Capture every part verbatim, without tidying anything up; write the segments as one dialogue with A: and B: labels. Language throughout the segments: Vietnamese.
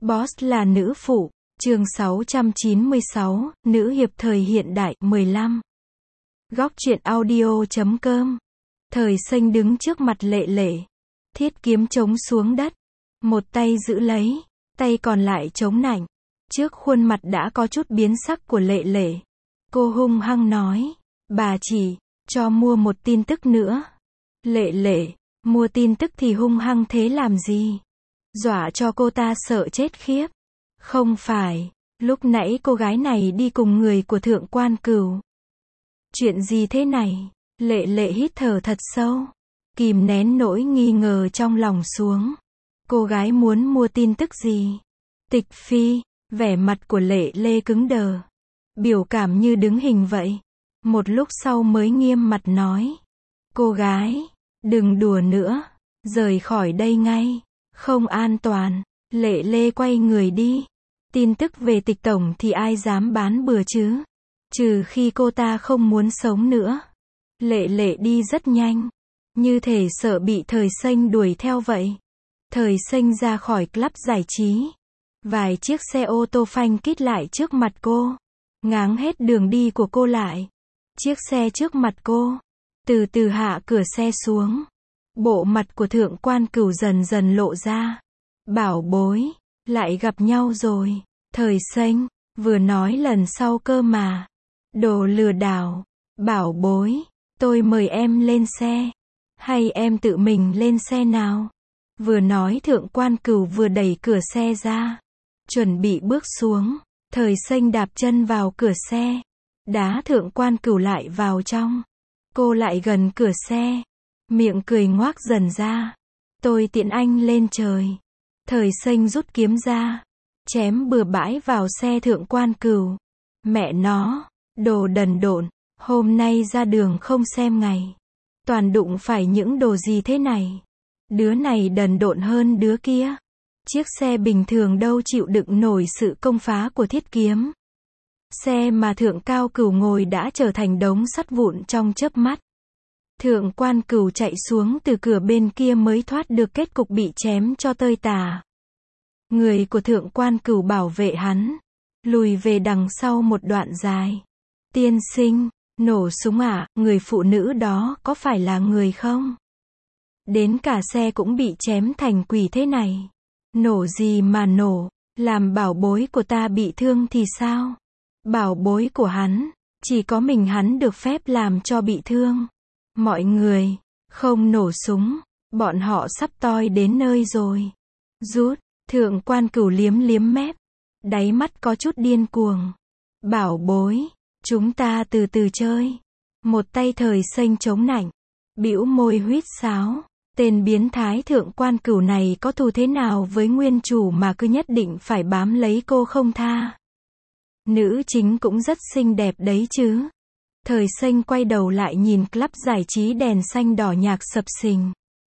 A: Boss là nữ phụ, chương sáu trăm chín mươi sáu, nữ hiệp thời hiện đại, mười lăm. Góc truyện audio chấm com. Thời Xanh đứng trước mặt Lệ Lệ. Thiết kiếm chống xuống đất. Một tay giữ lấy, tay còn lại chống nạnh. Trước khuôn mặt đã có chút biến sắc của Lệ Lệ. Cô hung hăng nói, bà chỉ, cho mua một tin tức nữa. Lệ Lệ, mua tin tức thì hung hăng thế làm gì? Dọa cho cô ta sợ chết khiếp. Không phải, lúc nãy cô gái này đi cùng người của Thượng Quan Cửu. Chuyện gì thế này? Lệ Lệ hít thở thật sâu, kìm nén nỗi nghi ngờ trong lòng xuống. Cô gái muốn mua tin tức gì? Tịch Phi, vẻ mặt của Lệ Lê cứng đờ. Biểu cảm như đứng hình vậy. Một lúc sau mới nghiêm mặt nói. Cô gái, đừng đùa nữa, rời khỏi đây ngay, không an toàn. Lệ Lê quay người đi. Tin tức về Tịch tổng thì ai dám bán bừa chứ? Trừ khi cô ta không muốn sống nữa. Lệ Lệ đi rất nhanh, như thể sợ bị Thời Xanh đuổi theo vậy. Thời Xanh ra khỏi club giải trí. Vài chiếc xe ô tô phanh kít lại trước mặt cô, ngáng hết đường đi của cô lại. Chiếc xe trước mặt cô từ từ hạ cửa xe xuống. Bộ mặt của Thượng Quan Cửu dần dần lộ ra. Bảo bối, lại gặp nhau rồi. Thời Xanh vừa nói lần sau cơ mà. Đồ lừa đảo. Bảo bối, tôi mời em lên xe, hay em tự mình lên xe nào? Vừa nói Thượng Quan Cửu vừa đẩy cửa xe ra, chuẩn bị bước xuống. Thời Xanh đạp chân vào cửa xe, đá Thượng Quan Cửu lại vào trong. Cô lại gần cửa xe, miệng cười ngoác dần ra. Tôi tiễn anh lên trời. Thời Xanh rút kiếm ra, chém bừa bãi vào xe Thượng Quan Cửu. Mẹ nó, đồ đần độn, hôm nay ra đường không xem ngày, toàn đụng phải những đồ gì thế này? Đứa này đần độn hơn đứa kia. Chiếc xe bình thường đâu chịu đựng nổi sự công phá của thiết kiếm. Xe mà Thượng Cao Cửu ngồi đã trở thành đống sắt vụn trong chớp mắt. Thượng Quan Cửu chạy xuống từ cửa bên kia mới thoát được kết cục bị chém cho tơi tả. Người của Thượng Quan Cửu bảo vệ hắn, lùi về đằng sau một đoạn dài. Tiên sinh, nổ súng à, người phụ nữ đó có phải là người không? Đến cả xe cũng bị chém thành quỷ thế này. Nổ gì mà nổ, làm bảo bối của ta bị thương thì sao? Bảo bối của hắn, chỉ có mình hắn được phép làm cho bị thương. Mọi người, không nổ súng, bọn họ sắp toi đến nơi rồi. Rút, Thượng Quan Cửu liếm liếm mép, đáy mắt có chút điên cuồng. Bảo bối, chúng ta từ từ chơi. Một tay Thời Xanh chống nạnh, bĩu môi huýt sáo. Tên biến thái Thượng Quan Cửu này có thù thế nào với nguyên chủ mà cứ nhất định phải bám lấy cô không tha? Nữ chính cũng rất xinh đẹp đấy chứ. Thời Xanh quay đầu lại nhìn club giải trí đèn xanh đỏ nhạc sập sình.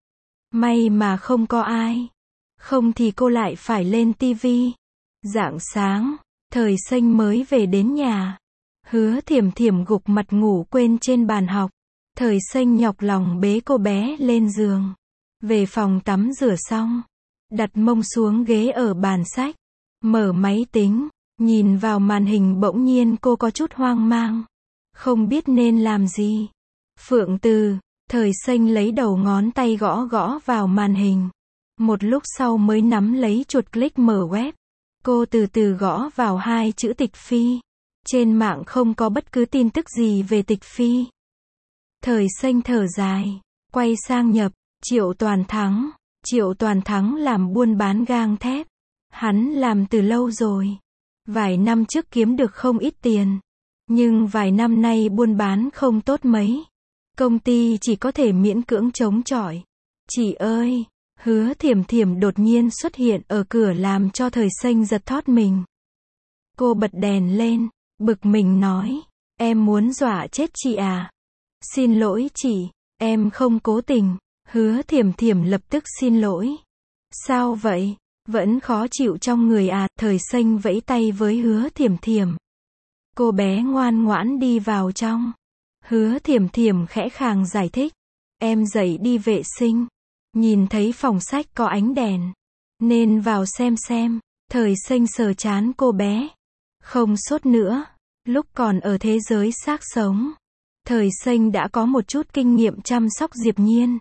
A: May mà không có ai. Không thì cô lại phải lên tivi. Rạng sáng, Thời Xanh mới về đến nhà. Hứa Thiểm Thiểm gục mặt ngủ quên trên bàn học. Thời Xanh nhọc lòng bế cô bé lên giường. Về phòng tắm rửa xong, đặt mông xuống ghế ở bàn sách, mở máy tính, nhìn vào màn hình bỗng nhiên cô có chút hoang mang, không biết nên làm gì. Phượng Từ, Thời Xanh lấy đầu ngón tay gõ gõ vào màn hình. Một lúc sau mới nắm lấy chuột click mở web. Cô từ từ gõ vào hai chữ Tịch Phi. Trên mạng không có bất cứ tin tức gì về Tịch Phi. Thời Xanh thở dài, quay sang nhập, Triệu Toàn Thắng. Triệu Toàn Thắng làm buôn bán gang thép. Hắn làm từ lâu rồi. Vài năm trước kiếm được không ít tiền. Nhưng vài năm nay buôn bán không tốt mấy. Công ty chỉ có thể miễn cưỡng chống chọi. Chị ơi, Hứa Thiểm Thiểm đột nhiên xuất hiện ở cửa làm cho Thời Xanh giật thót mình. Cô bật đèn lên, bực mình nói, em muốn dọa chết chị à? Xin lỗi chị, em không cố tình. Hứa Thiểm Thiểm lập tức xin lỗi. Sao vậy? Vẫn khó chịu trong người à? Thời Xanh vẫy tay với Hứa Thiểm Thiểm. Cô bé ngoan ngoãn đi vào trong. Hứa Thiểm Thiểm khẽ khàng giải thích. Em dậy đi vệ sinh. Nhìn thấy phòng sách có ánh đèn, nên vào xem xem. Thời Xanh sờ trán cô bé. Không sốt nữa. Lúc còn ở thế giới xác sống, Thời Xanh đã có một chút kinh nghiệm chăm sóc Diệp Nhiên.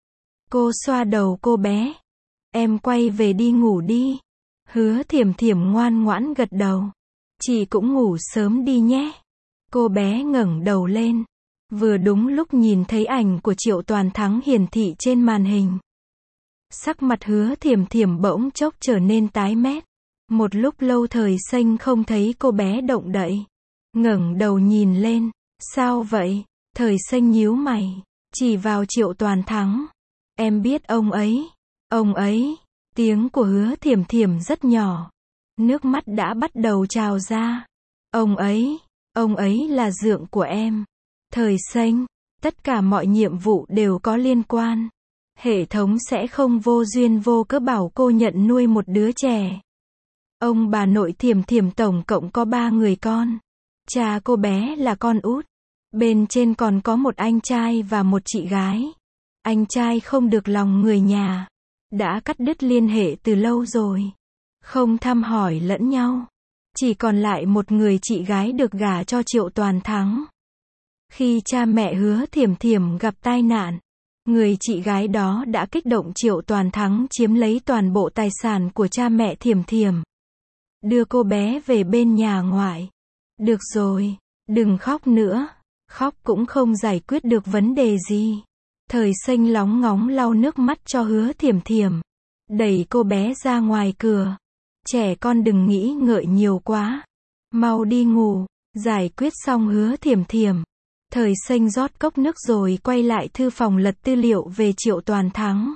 A: Cô xoa đầu cô bé. Em quay về đi ngủ đi. Hứa Thiểm Thiểm ngoan ngoãn gật đầu. Chị cũng ngủ sớm đi nhé. Cô bé ngẩng đầu lên. Vừa đúng lúc nhìn thấy ảnh của Triệu Toàn Thắng hiển thị trên màn hình. Sắc mặt Hứa Thiểm Thiểm bỗng chốc trở nên tái mét. Một lúc lâu Thời Xanh không thấy cô bé động đậy. Ngẩng đầu nhìn lên. Sao vậy? Thời Xanh nhíu mày. Chỉ vào Triệu Toàn Thắng. Em biết ông ấy. Ông ấy. Tiếng của Hứa Thiểm Thiểm rất nhỏ. Nước mắt đã bắt đầu trào ra. Ông ấy. Ông ấy là dượng của em. Thời Xanh. Tất cả mọi nhiệm vụ đều có liên quan. Hệ thống sẽ không vô duyên vô cớ bảo cô nhận nuôi một đứa trẻ. Ông bà nội Thiểm Thiểm tổng cộng có ba người con. Cha cô bé là con út. Bên trên còn có một anh trai và một chị gái. Anh trai không được lòng người nhà. Đã cắt đứt liên hệ từ lâu rồi. Không thăm hỏi lẫn nhau. Chỉ còn lại một người chị gái được gả cho Triệu Toàn Thắng. Khi cha mẹ Hứa Thiểm Thiểm gặp tai nạn, người chị gái đó đã kích động Triệu Toàn Thắng chiếm lấy toàn bộ tài sản của cha mẹ Thiểm Thiểm. Đưa cô bé về bên nhà ngoại. Được rồi, đừng khóc nữa. Khóc cũng không giải quyết được vấn đề gì. Thời Xanh lóng ngóng lau nước mắt cho Hứa Thiểm Thiểm. Đẩy cô bé ra ngoài cửa. Trẻ con đừng nghĩ ngợi nhiều quá. Mau đi ngủ. Giải quyết xong Hứa Thiểm Thiểm. Thời Xanh rót cốc nước rồi quay lại thư phòng lật tư liệu về Triệu Toàn Thắng.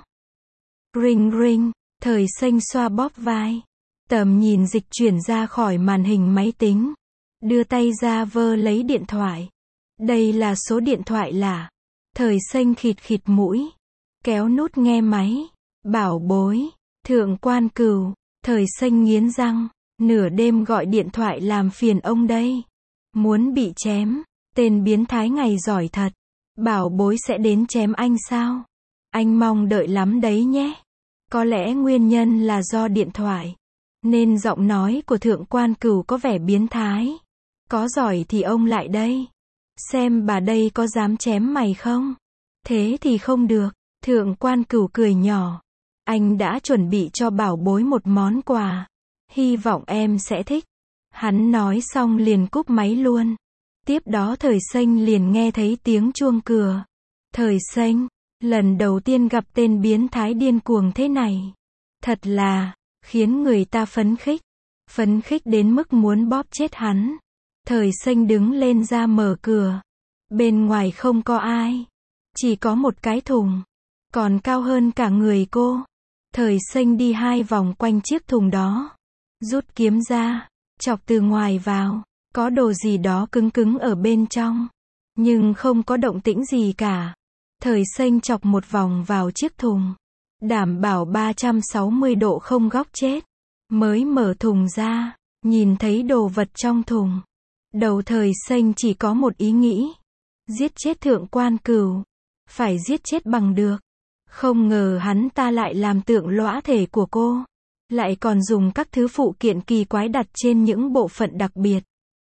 A: Ring ring. Thời Xanh xoa bóp vai. Tầm nhìn dịch chuyển ra khỏi màn hình máy tính. Đưa tay ra vơ lấy điện thoại. Đây là số điện thoại lạ. Thời Xanh khịt khịt mũi. Kéo nút nghe máy. Bảo bối. Thượng Quan Cửu. Thời Xanh nghiến răng. Nửa đêm gọi điện thoại làm phiền ông đây. Muốn bị chém. Tên biến thái ngày giỏi thật. Bảo bối sẽ đến chém anh sao? Anh mong đợi lắm đấy nhé. Có lẽ nguyên nhân là do điện thoại. Nên giọng nói của Thượng Quan Cửu có vẻ biến thái. Có giỏi thì ông lại đây. Xem bà đây có dám chém mày không? Thế thì không được. Thượng Quan Cửu cười nhỏ. Anh đã chuẩn bị cho bảo bối một món quà. Hy vọng em sẽ thích. Hắn nói xong liền cúp máy luôn. Tiếp đó Thời Xanh liền nghe thấy tiếng chuông cửa. Thời Xanh, lần đầu tiên gặp tên biến thái điên cuồng thế này. Thật là, khiến người ta phấn khích. Phấn khích đến mức muốn bóp chết hắn. Thời Xanh đứng lên ra mở cửa. Bên ngoài không có ai. Chỉ có một cái thùng. Còn cao hơn cả người cô. Thời Xanh đi hai vòng quanh chiếc thùng đó. Rút kiếm ra. Chọc từ ngoài vào. Có đồ gì đó cứng cứng ở bên trong. Nhưng không có động tĩnh gì cả. Thời Xanh chọc một vòng vào chiếc thùng. Đảm bảo ba trăm sáu mươi độ không góc chết. Mới mở thùng ra. Nhìn thấy đồ vật trong thùng. Đầu Thời Xanh chỉ có một ý nghĩ. Giết chết Thượng Quan Cửu. Phải giết chết bằng được. Không ngờ hắn ta lại làm tượng lõa thể của cô. Lại còn dùng các thứ phụ kiện kỳ quái đặt trên những bộ phận đặc biệt.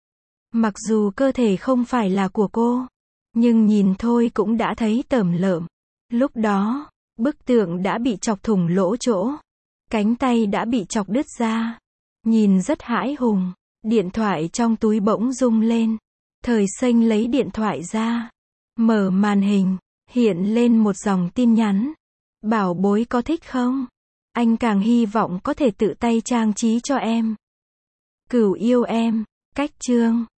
A: Mặc dù cơ thể không phải là của cô. Nhưng nhìn thôi cũng đã thấy tởm lợm. Lúc đó, bức tượng đã bị chọc thủng lỗ chỗ. Cánh tay đã bị chọc đứt ra. Nhìn rất hãi hùng. Điện thoại trong túi bỗng rung lên. Thời Xanh lấy điện thoại ra. Mở màn hình. Hiện lên một dòng tin nhắn. Bảo bối có thích không? Anh càng hy vọng có thể tự tay trang trí cho em. Cửu yêu em. Cách chương.